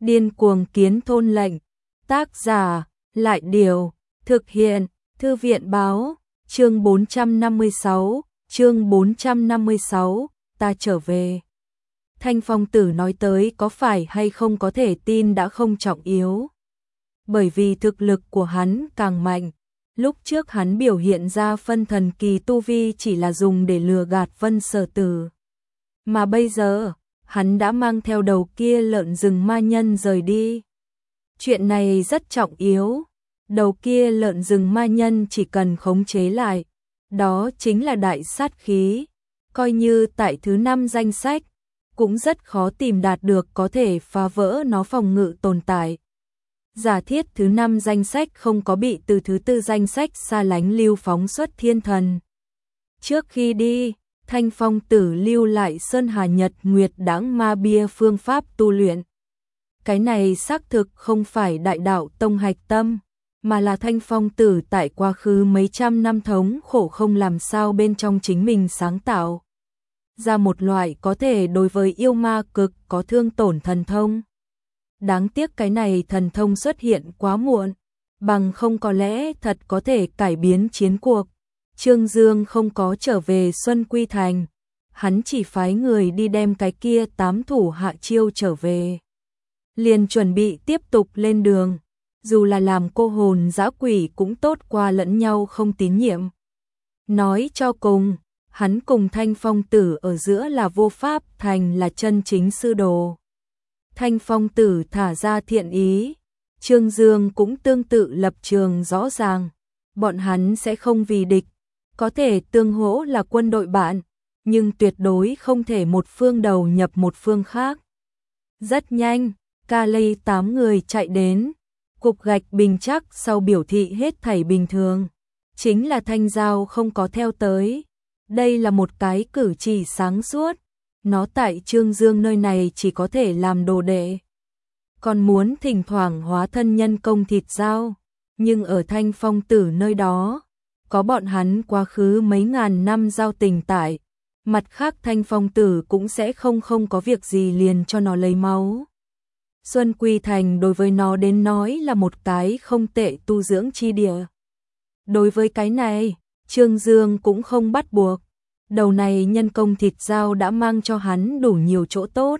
Điên cuồng kiến thôn lệnh. Tác giả, Lại Điều. Thực hiện, Thư viện báo. Chương 456, ta trở về. Thanh Phong Tử nói tới có phải hay không có thể tin đã không trọng yếu. Bởi vì thực lực của hắn càng mạnh. Lúc trước hắn biểu hiện ra phân thần kỳ tu vi chỉ là dùng để lừa gạt Vân Sở Tử. Mà bây giờ, hắn đã mang theo đầu kia lợn rừng ma nhân rời đi. Chuyện này rất trọng yếu. Đầu kia lợn rừng ma nhân chỉ cần khống chế lại. Đó chính là đại sát khí. Coi như tại thứ 5 danh sách, cũng rất khó tìm đạt được có thể phá vỡ nó phòng ngự tồn tại. Giả thiết thứ 5 danh sách không có bị từ thứ 4 danh sách xa lánh lưu phóng xuất thiên thần. Trước khi đi, Thanh Phong Tử lưu lại Sơn Hà Nhật Nguyệt Đãng Ma Bia phương pháp tu luyện. Cái này xác thực không phải đại đạo tông hạch tâm, mà là Thanh Phong Tử tại quá khứ mấy trăm năm thống khổ không làm sao bên trong chính mình sáng tạo ra một loại có thể đối với yêu ma cực có thương tổn thần thông. Đáng tiếc cái này thần thông xuất hiện quá muộn, bằng không có lẽ thật có thể cải biến chiến cuộc. Trương Dương không có trở về Xuân Quy Thành, hắn chỉ phái người đi đem cái kia 8 thủ hạ chiêu trở về. Liền chuẩn bị tiếp tục lên đường, dù là làm cô hồn dã quỷ cũng tốt qua lẫn nhau không tín nhiệm. Nói cho cùng, hắn cùng Thanh Phong Tử ở giữa là vô pháp thành là chân chính sư đồ. Thanh Phong Tử thả ra thiện ý, Trương Dương cũng tương tự lập trường rõ ràng, bọn hắn sẽ không vì địch, có thể tương hỗ là quân đội bạn, nhưng tuyệt đối không thể một phương đầu nhập một phương khác. Rất nhanh, ca lây 8 người chạy đến, cục gạch bình chắc sau biểu thị hết thảy bình thường, chính là Thanh Giao không có theo tới. Đây là một cái cử chỉ sáng suốt, nó tại Trương Dương nơi này chỉ có thể làm đồ đệ. Còn muốn thỉnh thoảng hóa thân nhân công thịt dao, nhưng ở Thanh Phong Tử nơi đó, có bọn hắn quá khứ mấy ngàn năm giao tình tại, mặt khác Thanh Phong Tử cũng sẽ không có việc gì liền cho nó lấy máu. Xuân Quy Thành đối với nó đến nói là một cái không tệ tu dưỡng chi địa. Đối với cái này, Trương Dương cũng không bắt buộc. Đầu này nhân công thịt dao đã mang cho hắn đủ nhiều chỗ tốt.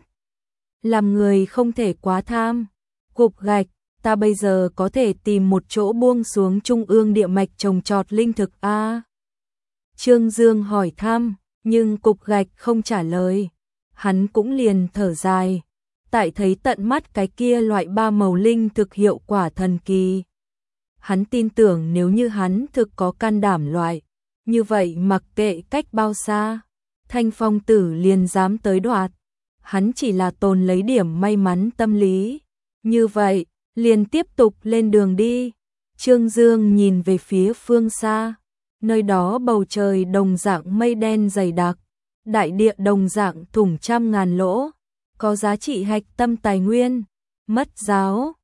Làm người không thể quá tham. Cục gạch, ta bây giờ có thể tìm một chỗ buông xuống trung ương địa mạch trồng trọt linh thực a. Trương Dương hỏi thăm, nhưng cục gạch không trả lời. Hắn cũng liền thở dài. Tại thấy tận mắt cái kia loại 3 màu linh thực hiệu quả thần kỳ. Hắn tin tưởng nếu như hắn thực có can đảm loại, như vậy mặc kệ cách bao xa, Thanh Phong Tử liền dám tới đoạt. Hắn chỉ là tồn lấy điểm may mắn tâm lý. Như vậy, liền tiếp tục lên đường đi. Trương Dương nhìn về phía phương xa, nơi đó bầu trời đồng dạng mây đen dày đặc, đại địa đồng dạng thủng trăm ngàn lỗ, có giá trị hạch tâm tài nguyên. Mất giáo,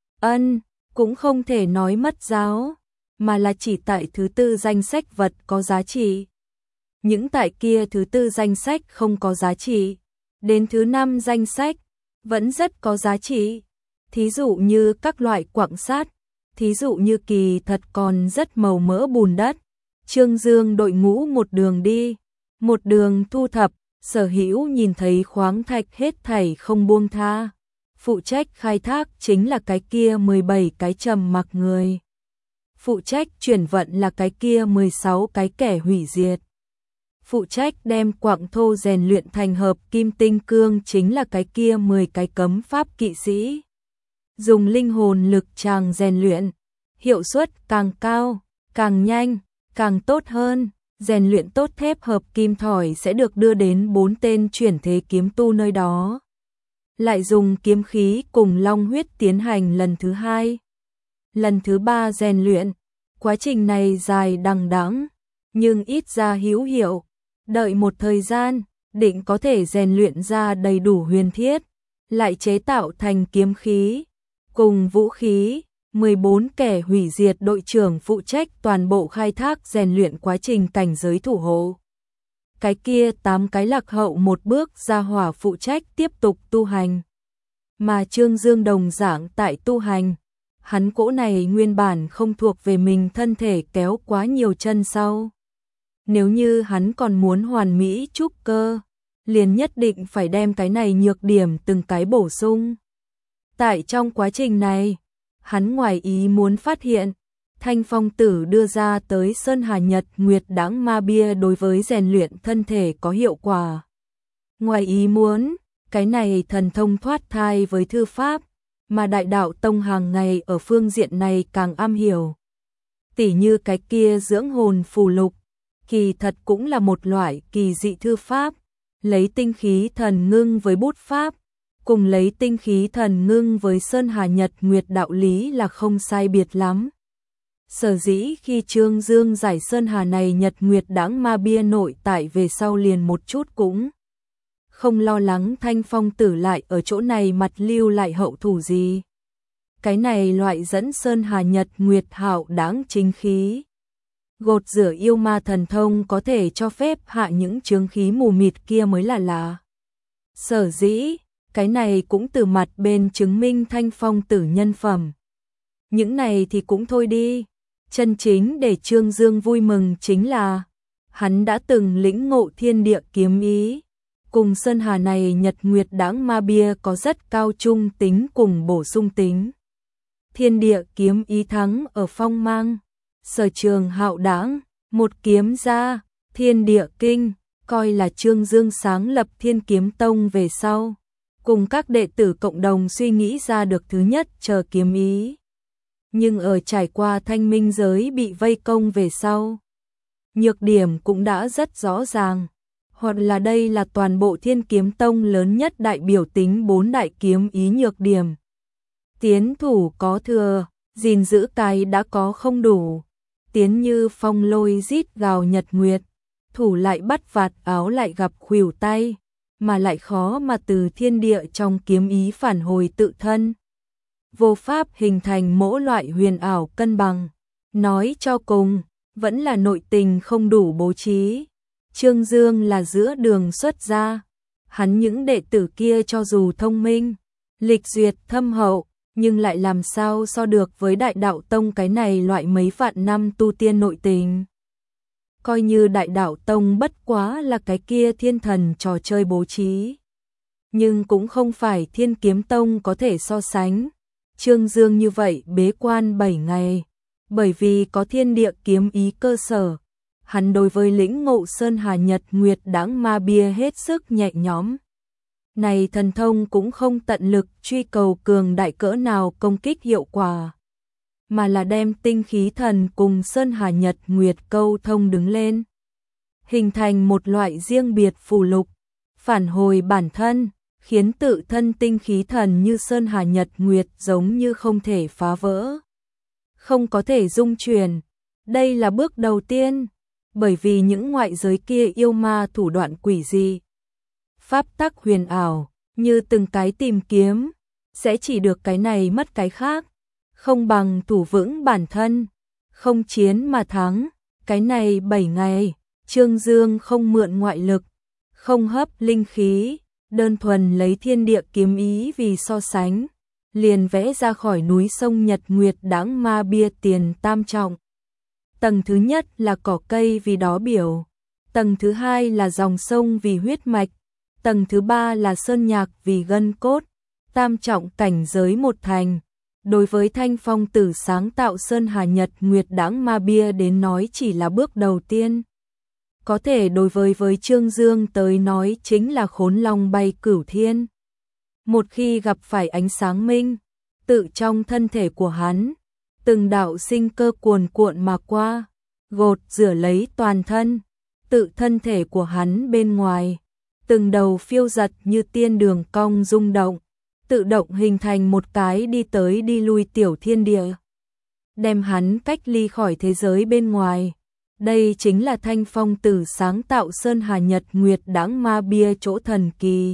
cũng không thể nói mất giáo, mà là chỉ tại thứ 4 danh sách vật có giá trị. Những tại kia thứ 4 danh sách không có giá trị, đến thứ 5 danh sách vẫn rất có giá trị. Thí dụ như các loại quặng sắt, thí dụ như kỳ thật còn rất màu mỡ bùn đất. Trương Dương đội ngũ một đường đi, một đường thu thập, sở hữu nhìn thấy khoáng thạch hết thảy không buông tha. Phụ trách khai thác chính là cái kia 17 cái trầm mặc người. Phụ trách chuyển vận là cái kia 16 cái kẻ hủy diệt. Phụ trách đem quặng thô rèn luyện thành hợp kim tinh cương chính là cái kia 10 cái cấm pháp kỵ sĩ. Dùng linh hồn lực tràng rèn luyện, hiệu suất càng cao, càng nhanh, càng tốt hơn. Rèn luyện tốt thép hợp kim thỏi sẽ được đưa đến 4 tên chuyển thế kiếm tu nơi đó. Lại dùng kiếm khí cùng long huyết tiến hành lần thứ 2. Lần thứ 3 rèn luyện, quá trình này dài đằng đẵng, nhưng ít ra hữu hiệu. Đợi một thời gian, định có thể rèn luyện ra đầy đủ huyền thiết, lại chế tạo thành kiếm khí, cùng vũ khí. 14 kẻ hủy diệt đội trưởng phụ trách toàn bộ khai thác rèn luyện quá trình cảnh giới thủ hộ. Cái kia 8 cái lạc hậu một bước ra hỏa phụ trách tiếp tục tu hành. mà Trương Dương đồng dạng tại tu hành. Hắn cỗ này nguyên bản không thuộc về mình thân thể kéo quá nhiều chân sau. Nếu như hắn còn muốn hoàn mỹ trúc cơ, liền nhất định phải đem cái này nhược điểm từng cái bổ sung. Tại trong quá trình này, hắn ngoài ý muốn phát hiện, Thanh Phong Tử đưa ra tới Sơn Hà Nhật Nguyệt Đãng Ma Bia đối với rèn luyện thân thể có hiệu quả. Ngoài ý muốn, cái này thần thông thoát thai với thư pháp, mà Đại Đạo Tông hàng ngày ở phương diện này càng am hiểu. Tỉ như cái kia dưỡng hồn phù lục, kỳ thật cũng là một loại kỳ dị thư pháp, lấy tinh khí thần ngưng với bút pháp, cùng lấy tinh khí thần ngưng với Sơn Hà Nhật Nguyệt đạo lý là không sai biệt lắm. Sở dĩ khi Trương Dương giải Sơn Hà này Nhật Nguyệt Đãng Ma Bia nội tại về sau liền một chút cũng không lo lắng Thanh Phong Tử lại ở chỗ này mặt lưu lại hậu thủ gì. Cái này loại dẫn Sơn Hà Nhật Nguyệt hạo đáng chính khí. Gột rửa yêu ma thần thông có thể cho phép hạ những chướng khí mù mịt kia mới là lạ. Sở dĩ, cái này cũng từ mặt bên chứng minh Thanh Phong Tử nhân phẩm. Những này thì cũng thôi đi. Chân chính để Trương Dương vui mừng chính là hắn đã từng lĩnh ngộ thiên địa kiếm ý. Cùng Sơn Hà này Nhật Nguyệt Đãng Ma Bia có rất cao trung tính cùng bổ sung tính. Thiên địa kiếm ý thắng ở phong mang, sở trường hạo đãng, một kiếm ra, thiên địa kinh, coi là Trương Dương sáng lập Thiên Kiếm Tông về sau. Cùng các đệ tử cộng đồng suy nghĩ ra được thứ nhất chờ kiếm ý. Nhưng ở trải qua thanh minh giới bị vây công về sau, nhược điểm cũng đã rất rõ ràng. Hoặc là đây là toàn bộ Thiên Kiếm Tông lớn nhất đại biểu tính 4 đại kiếm ý nhược điểm. Tiến thủ có thừa, gìn giữ cái đã có không đủ. Tiến như phong lôi rít gào nhật nguyệt, thủ lại bắt vạt áo lại gặp khuỷu tay, mà lại khó mà từ thiên địa trong kiếm ý phản hồi tự thân. Vô pháp hình thành mỗi loại huyền ảo cân bằng. Nói cho cùng, vẫn là nội tình không đủ bố trí. Trương Dương là giữa đường xuất gia. Hắn những đệ tử kia cho dù thông minh, lịch duyệt thâm hậu, nhưng lại làm sao so được với Đại Đạo Tông cái này loại mấy vạn năm tu tiên nội tình. Coi như Đại Đạo Tông bất quá là cái kia thiên thần trò chơi bố trí, nhưng cũng không phải Thiên Kiếm Tông có thể so sánh. Trương Dương như vậy bế quan 7 ngày, bởi vì có thiên địa kiếm ý cơ sở, hắn đối với lĩnh ngộ Sơn Hà Nhật Nguyệt Đãng Ma Bia hết sức nhẹ nhõm. Này thần thông cũng không tận lực truy cầu cường đại cỡ nào công kích hiệu quả, mà là đem tinh khí thần cùng Sơn Hà Nhật Nguyệt câu thông đứng lên, hình thành một loại riêng biệt phù lục, phản hồi bản thân, khiến tự thân tinh khí thần như Sơn Hà Nhật Nguyệt giống như không thể phá vỡ, không có thể dung chuyển. Đây là bước đầu tiên, bởi vì những ngoại giới kia yêu ma thủ đoạn quỷ dị, pháp tắc huyền ảo, như từng cái tìm kiếm, sẽ chỉ được cái này mất cái khác, không bằng thủ vững bản thân, không chiến mà thắng. Cái này 7 ngày, Trương Dương không mượn ngoại lực, không hấp linh khí, đơn thuần lấy thiên địa kiếm ý vì so sánh, liền vẽ ra khỏi núi sông Nhật Nguyệt Đãng Ma Bia tiền tam trọng. Tầng thứ nhất là cỏ cây vì đó biểu, tầng thứ hai là dòng sông vì huyết mạch, tầng thứ ba là sơn nhạc vì gân cốt, tam trọng cảnh giới một thành. Đối với Thanh Phong Tử sáng tạo Sơn Hà Nhật Nguyệt Đãng Ma Bia đến nói chỉ là bước đầu tiên. Có thể đối với Trương Dương tới nói chính là khốn long bay cửu thiên. Một khi gặp phải ánh sáng minh, tự trong thân thể của hắn, từng đạo sinh cơ cuồn cuộn mà qua, gột rửa lấy toàn thân, tự thân thể của hắn bên ngoài, từng đầu phiêu giật như tiên đường cong rung động, tự động hình thành một cái đi tới đi lui tiểu thiên địa, đem hắn cách ly khỏi thế giới bên ngoài. Đây chính là Thanh Phong Tử sáng tạo Sơn Hà Nhật Nguyệt Đãng Ma Bia chỗ thần kỳ.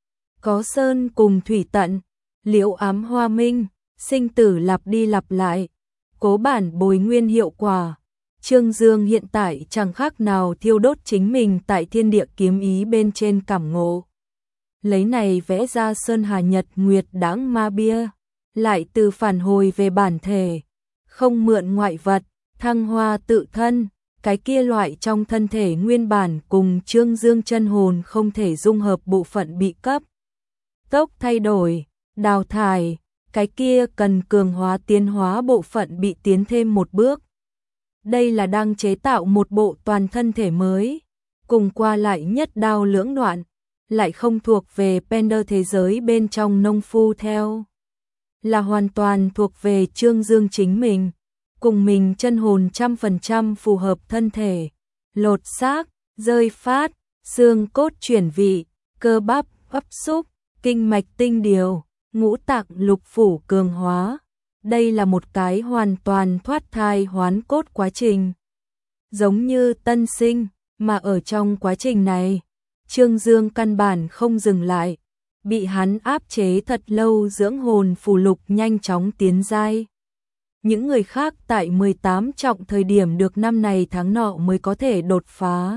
Có sơn cùng thủy tận, liễu ám hoa minh, sinh tử lặp đi lặp lại, cố bản bồi nguyên hiệu quả. Trương Dương hiện tại chẳng khác nào thiêu đốt chính mình tại thiên địa kiếm ý bên trên cảm ngộ. lấy này vẽ ra Sơn Hà Nhật Nguyệt Đãng Ma Bia, lại từ phản hồi về bản thể, không mượn ngoại vật, thăng hoa tự thân, cái kia loại trong thân thể nguyên bản cùng Trương Dương chân hồn không thể dung hợp bộ phận bị cấp tốc thay đổi, đào thải, cái kia cần cường hóa tiến hóa bộ phận bị tiến thêm một bước. Đây là đang chế tạo một bộ toàn thân thể mới, cùng qua lại nhất đao lưỡng đoạn, lại không thuộc về Pender thế giới bên trong nông phu theo, là hoàn toàn thuộc về Trương Dương chính mình, cùng mình chân hồn 100% phù hợp thân thể, lột xác, rơi phát, xương cốt chuyển vị, cơ bắp, ấp xúc, kinh mạch tinh điều, ngũ tạng lục phủ cường hóa. Đây là một cái hoàn toàn thoát thai hoán cốt quá trình. Giống như tân sinh, mà ở trong quá trình này, Trương Dương căn bản không dừng lại, bị hắn áp chế thật lâu dưỡng hồn phù lục nhanh chóng tiến giai. Những người khác tại 18 trọng thời điểm được năm này tháng nọ mới có thể đột phá.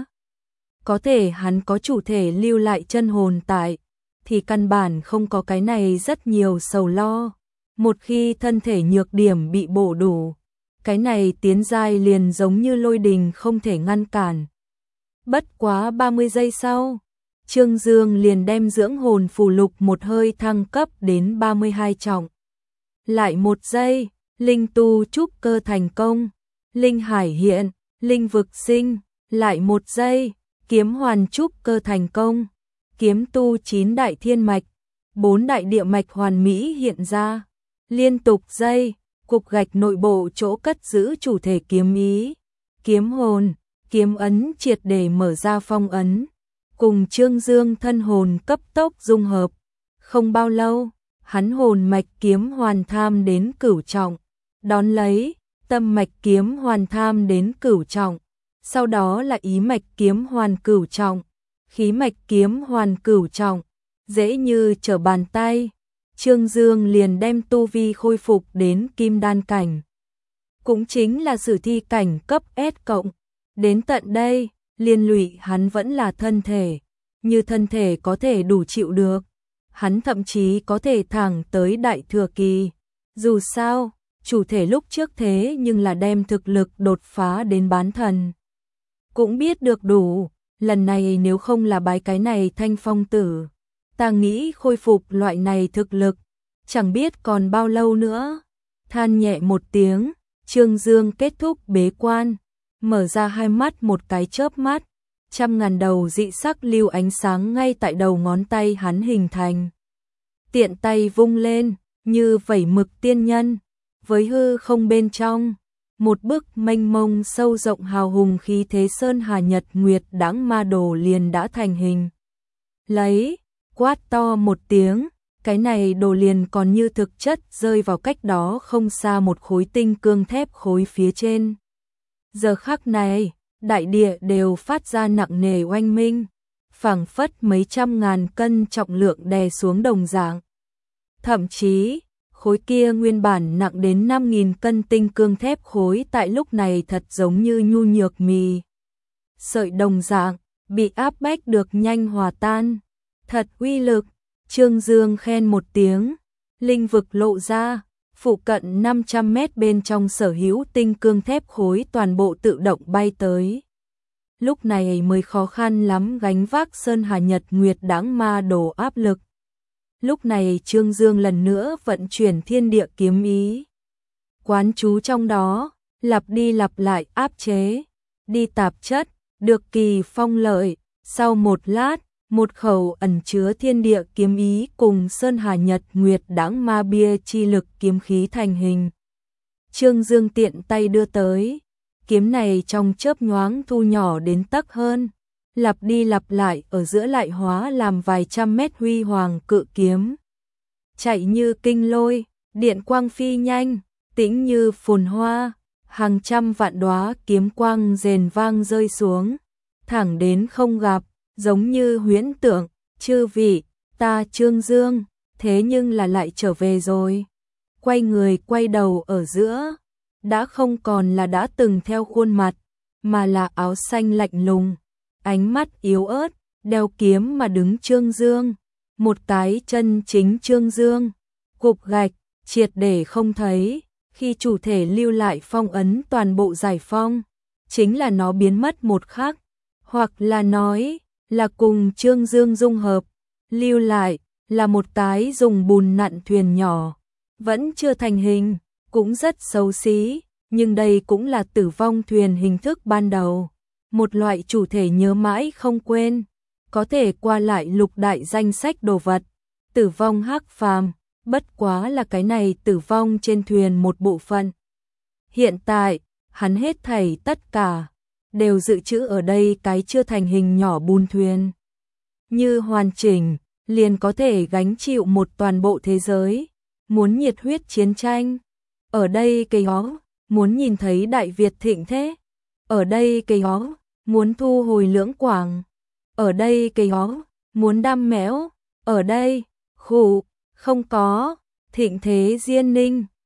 Có thể hắn có chủ thể lưu lại chân hồn tại, thì căn bản không có cái này rất nhiều sầu lo. Một khi thân thể nhược điểm bị bổ đủ, cái này tiến giai liền giống như lôi đình không thể ngăn cản. Bất quá 30 giây sau, Trương Dương liền đem dưỡng hồn phù lục một hơi thăng cấp đến 32 trọng. Lại một giây, linh tu trúc cơ thành công, linh hải hiện, linh vực sinh, lại một giây, kiếm hoàn trúc cơ thành công, kiếm tu 9 đại thiên mạch, 4 đại địa mạch hoàn mỹ hiện ra. Liên tục giây, cục gạch nội bộ chỗ cất giữ chủ thể kiếm ý, kiếm hồn, kiếm ấn triệt để mở ra phong ấn, cùng Trương Dương thân hồn cấp tốc dung hợp. Không bao lâu, hắn hồn mạch kiếm hoàn tham đến cửu trọng, đón lấy, tâm mạch kiếm hoàn tham đến cửu trọng, sau đó là ý mạch kiếm hoàn cửu trọng, khí mạch kiếm hoàn cửu trọng, dễ như trở bàn tay. Trương Dương liền đem tu vi khôi phục đến kim đan cảnh. Cũng chính là sử thi cảnh cấp S cộng. Đến tận đây, liên lụy hắn vẫn là thân thể. Như thân thể có thể đủ chịu được. Hắn thậm chí có thể thẳng tới đại thừa kỳ. Dù sao, chủ thể lúc trước thế nhưng là đem thực lực đột phá đến bán thần. Cũng biết được đủ, lần này nếu không là bái cái này Thanh Phong tử, ta nghĩ khôi phục loại này thực lực, chẳng biết còn bao lâu nữa. Than nhẹ một tiếng, Trương Dương kết thúc bế quan, mở ra hai mắt một cái chớp mắt, 100.000 đầu dị sắc lưu ánh sáng ngay tại đầu ngón tay hắn hình thành. Tiện tay vung lên, như vẩy mực tiên nhân, với hư không bên trong, một bức mênh mông sâu rộng hào hùng khí thế Sơn Hà Nhật Nguyệt Đãng Ma Đồ liền đã thành hình. Lấy, quát to một tiếng, cái này đồ liền còn như thực chất rơi vào cách đó không xa một khối tinh cương thép khối phía trên. Giờ khắc này, đại địa đều phát ra nặng nề oanh minh, phảng phất mấy 100.000 cân trọng lượng đè xuống đồng dạng. Thậm chí, khối kia nguyên bản nặng đến 5.000 cân tinh cương thép khối tại lúc này thật giống như nhu nhược mì sợi đồng dạng, bị áp bách được nhanh hòa tan. Thật uy lực. Trương Dương khen một tiếng, linh vực lộ ra, phụ cận 500 mét bên trong sở hữu tinh cương thép khối toàn bộ tự động bay tới. Lúc này mới khó khăn lắm gánh vác Sơn Hà Nhật Nguyệt Đãng Ma Đồ áp lực. Lúc này Trương Dương lần nữa vận chuyển thiên địa kiếm ý. Quán chú trong đó, lặp đi lặp lại áp chế, đi tạp chất, được kỳ phong lợi, sau một lát, một khẩu ẩn chứa thiên địa kiếm ý cùng Sơn Hà Nhật Nguyệt Đãng Ma Bia chi lực kiếm khí thành hình. Trương Dương tiện tay đưa tới, kiếm này trong chớp nhoáng thu nhỏ đến tấc hơn, lặp đi lặp lại ở giữa lại hóa làm vài trăm mét huy hoàng cự kiếm. Chạy như kinh lôi, điện quang phi nhanh, tĩnh như phồn hoa, hàng trăm vạn đóa kiếm quang rền vang rơi xuống, thẳng đến không gặp. Giống như huyễn tượng, chư vị, ta Trương Dương, thế nhưng là lại trở về rồi. Quay người quay đầu ở giữa, đã không còn là đã từng theo khuôn mặt, mà là áo xanh lạnh lùng, ánh mắt yếu ớt, đeo kiếm mà đứng Trương Dương. một cái chân chính Trương Dương, cục gạch, triệt để không thấy, khi chủ thể lưu lại phong ấn toàn bộ Giải Phong, chính là nó biến mất một khắc, hoặc là nói là cùng Trương Dương dung hợp, lưu lại là một cái dùng bùn nặn thuyền nhỏ, vẫn chưa thành hình, cũng rất xấu xí, nhưng đây cũng là tử vong thuyền hình thức ban đầu, một loại chủ thể nhớ mãi không quên, có thể qua lại lục đại danh sách đồ vật, tử vong hắc phàm, bất quá là cái này tử vong trên thuyền một bộ phận. Hiện tại, hắn hết thảy tất cả đều dự trữ ở đây cái chưa thành hình nhỏ bùn thuyền. Như hoàn chỉnh, liền có thể gánh chịu một toàn bộ thế giới, muốn nhiệt huyết chiến tranh. Ở đây cây ó, muốn nhìn thấy Đại Việt thịnh thế. Ở đây cây ó, muốn thu hồi Lưỡng Quảng. Ở đây cây ó, muốn đam mẽo. Ở đây, khủ, không có, thịnh thế Diên Ninh.